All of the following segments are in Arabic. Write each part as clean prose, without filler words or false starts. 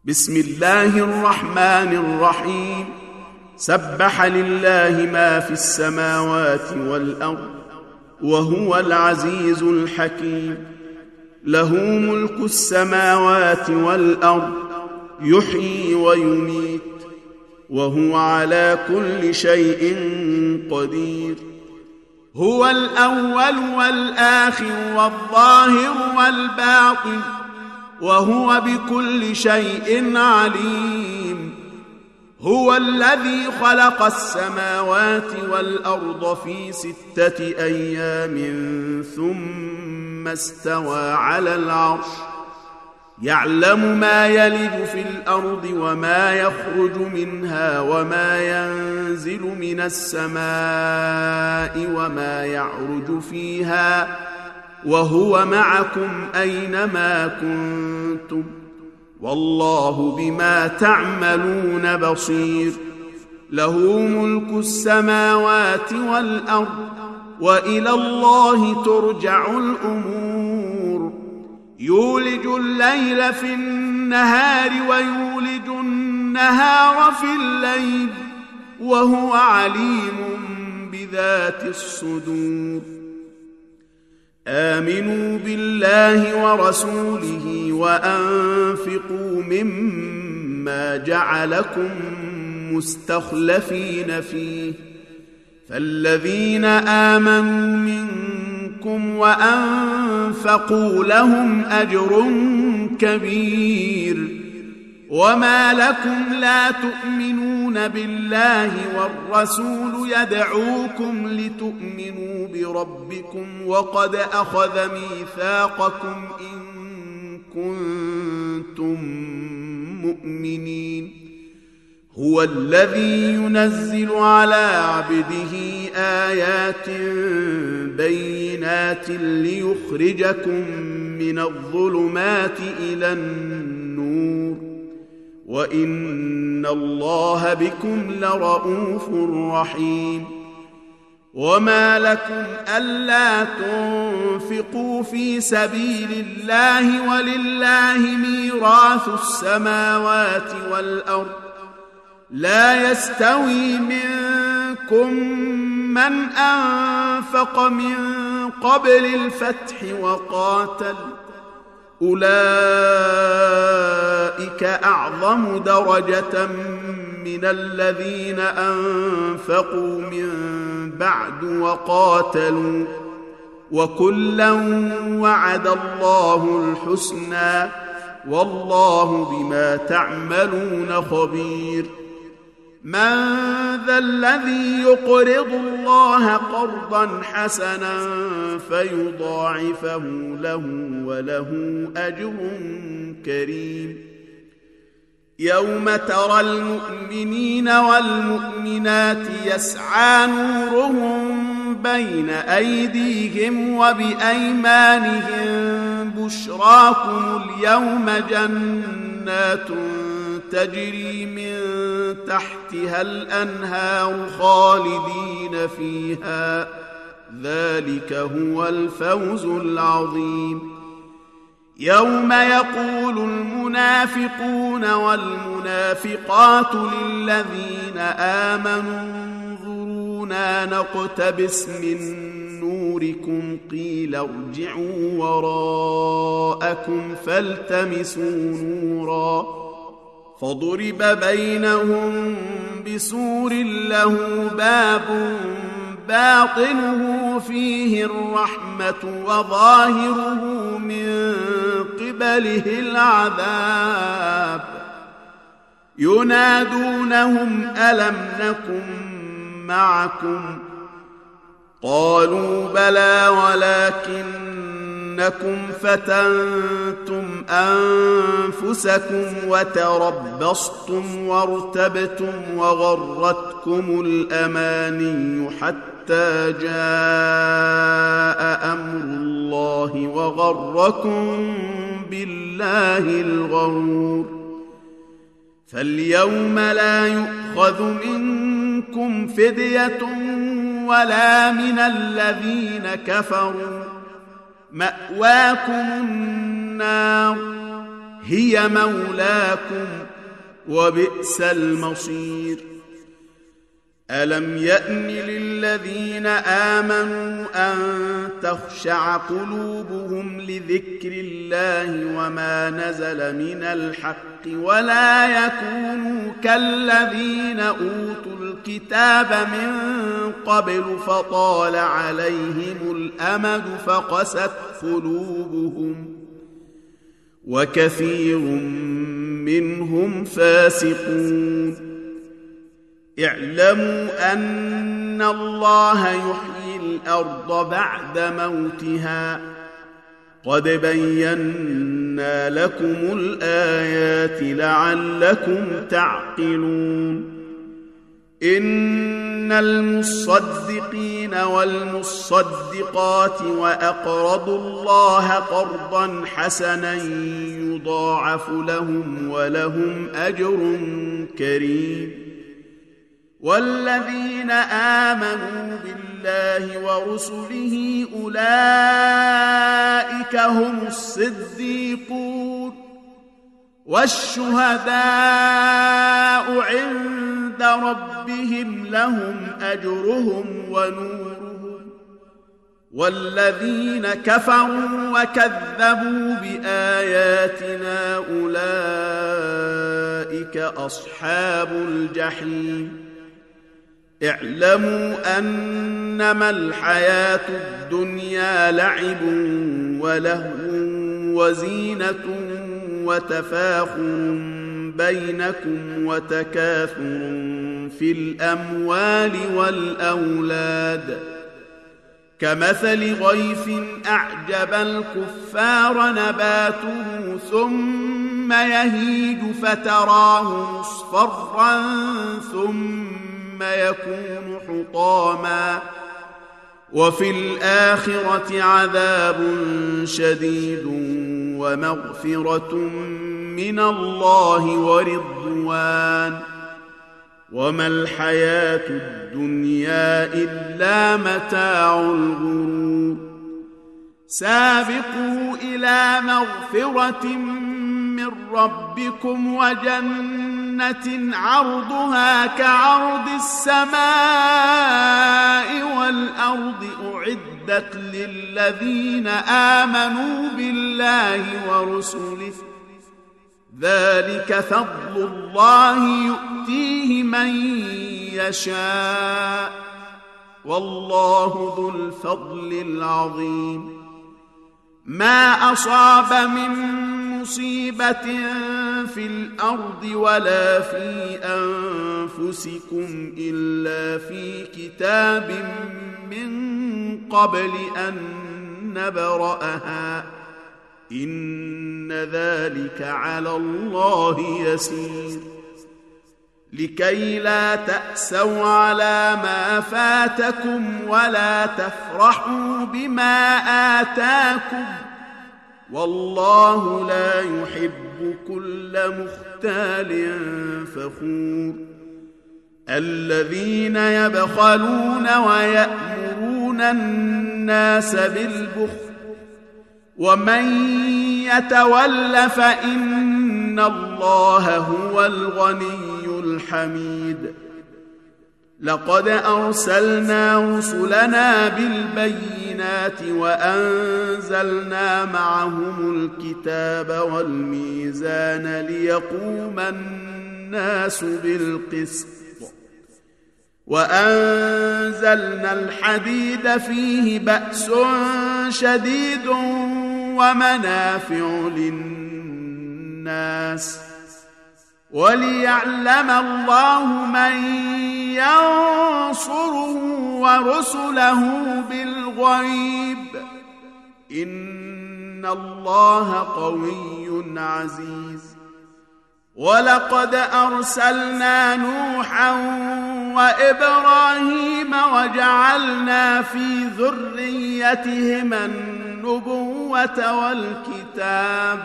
بسم الله الرحمن الرحيم. سبح لله ما في السماوات والأرض وهو العزيز الحكيم. له ملك السماوات والأرض يحيي ويميت وهو على كل شيء قدير. هو الأول والآخر والظاهر والباطن وهو بكل شيء عليم. هو الذي خلق السماوات والأرض في 6 أيام ثم استوى على العرش. يعلم ما يلج في الأرض وما يخرج منها وما ينزل من السماء وما يعرج فيها وهو معكم أينما كنتم والله بما تعملون بصير. له ملك السماوات والأرض وإلى الله ترجع الأمور. يولج الليل في النهار ويولج النهار في الليل وهو عليم بذات الصدور. آمنوا بالله ورسوله وأنفقوا مما جعلكم مستخلفين فيه. فالذين آمنوا منكم وأنفقوا لهم أجر كبير. وما لكم لا تؤمنون بالله والرسول يدعوكم لتؤمنوا بربكم وقد أخذ ميثاقكم إن كنتم مؤمنين. هو الذي ينزل على عبده آيات بينات ليخرجكم من الظلمات إلى النور وإن الله بكم لرؤوف رحيم. وما لكم ألا تنفقوا في سبيل الله ولله ميراث السماوات والأرض. لا يستوي منكم من أنفق من قبل الفتح وقاتل أولئك أعظم درجة من الذين أنفقوا من بعد وقاتلوا وكلا وعد الله الحسنى والله بما تعملون خبير. من ذا الذي يقرض الله قرضا حسنا فيضاعفه له وله أجر كريم. يوم ترى المؤمنين والمؤمنات يسعى نورهم بين أيديهم وبأيمانهم بشراكم اليوم جنات تجري من تحتها الأنهار خالدين فيها ذلك هو الفوز العظيم. يوم يقول المنافقون والمنافقات للذين آمنوا انظرونا نقتبس من نوركم قيل ارجعوا وراءكم فالتمسوا نورا فضرب بينهم بسور له باب باطنه فيه الرحمة وظاهره من قبله العذاب. ينادونهم ألم نكن معكم قالوا بلى ولكنكم فتنتم أنفسكم وتربصتم وارتبتم وغرتكم الأماني حتى جاء أمر الله وغركم بالله الغرور. فاليوم لا يؤخذ منكم فدية ولا من الذين كفروا. مأواكم النار هي مولاكم وبئس المصير. ألم يأن للذين آمنوا أن تخشع قلوبهم لذكر الله وما نزل من الحق ولا يكونوا كالذين أوتوا الكتاب من قبل فطال عليهم الأمد فقست قلوبهم وكثير منهم فاسقون. اعلموا أن الله يحيي الأرض بعد موتها قد بينا لكم الآيات لعلكم تعقلون. إن المصدقين والمصدقات وأقرضوا الله قرضا حسنا يضاعف لهم ولهم أجر كريم. والذين آمنوا بالله ورسله أولئك هم الصديقون والشهداء عند ربهم لهم أجرهم ونورهم. والذين كفروا وكذبوا بآياتنا أولئك أصحاب الجحيم. اعلموا أنما الحياة الدنيا لعب ولهو وزينة وتفاخر بينكم وتكاثر في الأموال والأولاد كمثل غيث أعجب الكفار نباته ثم يهيج فتراه مصفرا ثم يكون حطاما وفي الآخرة عذاب شديد ومغفرة من الله ورضوان وما الحياة الدنيا إلا متاع الغرور. سابقوا إلى مغفرة من ربكم وجنة عرضها كعرض السماء والأرض أعدت للذين آمنوا بالله ورسله ذلك فضل الله يؤتيه من يشاء والله ذو الفضل العظيم. ما أصاب من مصيبة في الأرض ولا في أنفسكم إلا في كتاب من قبل أن نبرأها إن ذلك على الله يسير. لكي لا تأسوا على ما فاتكم ولا تفرحوا بما آتاكم والله لا يحب كل مختال فخور. الذين يبخلون ويأمرون الناس بالبخل ومن يتول فإن الله هو الغني الحميد. لقد أرسلنا رسلنا بالبينات وأنزلنا معهم الكتاب والميزان ليقوم الناس بالقسط وأنزلنا الحديد فيه بأس شديد ومنافع للناس وليعلم الله من ينصره ورسله بالغيب إن الله قوي عزيز. ولقد أرسلنا نوحا وإبراهيم وجعلنا في ذريتهما النبوة والكتاب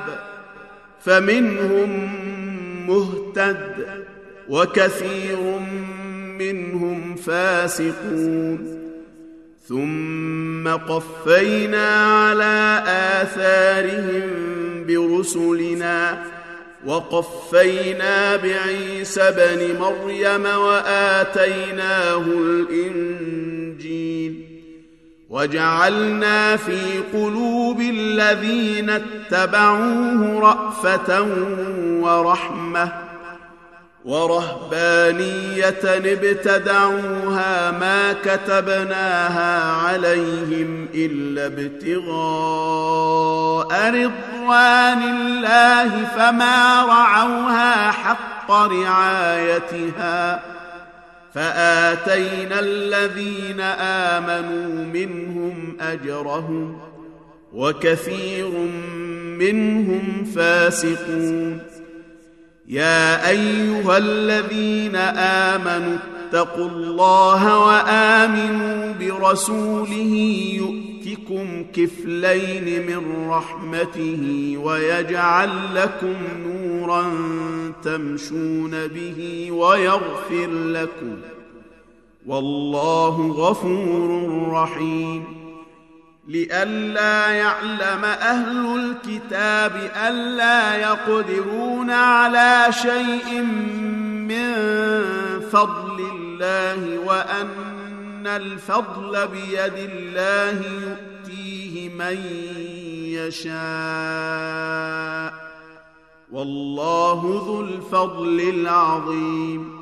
فمنهم مهتد وكثير منهم فاسقون. ثم قفينا على آثارهم برسلنا وقفينا بعيسى بن مريم وآتيناه الإنجيل وجعلنا في قلوب الذين اتبعوه رأفة ورحمة ورهبانية ابتدعوها ما كتبناها عليهم إلا ابتغاء رضوان الله فما رعوها حق رعايتها فآتينا الذين آمنوا منهم أجرهم وكثير منهم فاسقون يا أيها الذين آمنوا اتقوا الله وآمنوا برسوله يؤتكم كفلين من رحمته ويجعل لكم نورا تمشون به ويغفر لكم والله غفور رحيم لئلا يعلم أهل الكتاب ألا يقدرون على شيء من فضل الله وأن الفضل بيد الله يؤتيه من يشاء والله ذو الفضل العظيم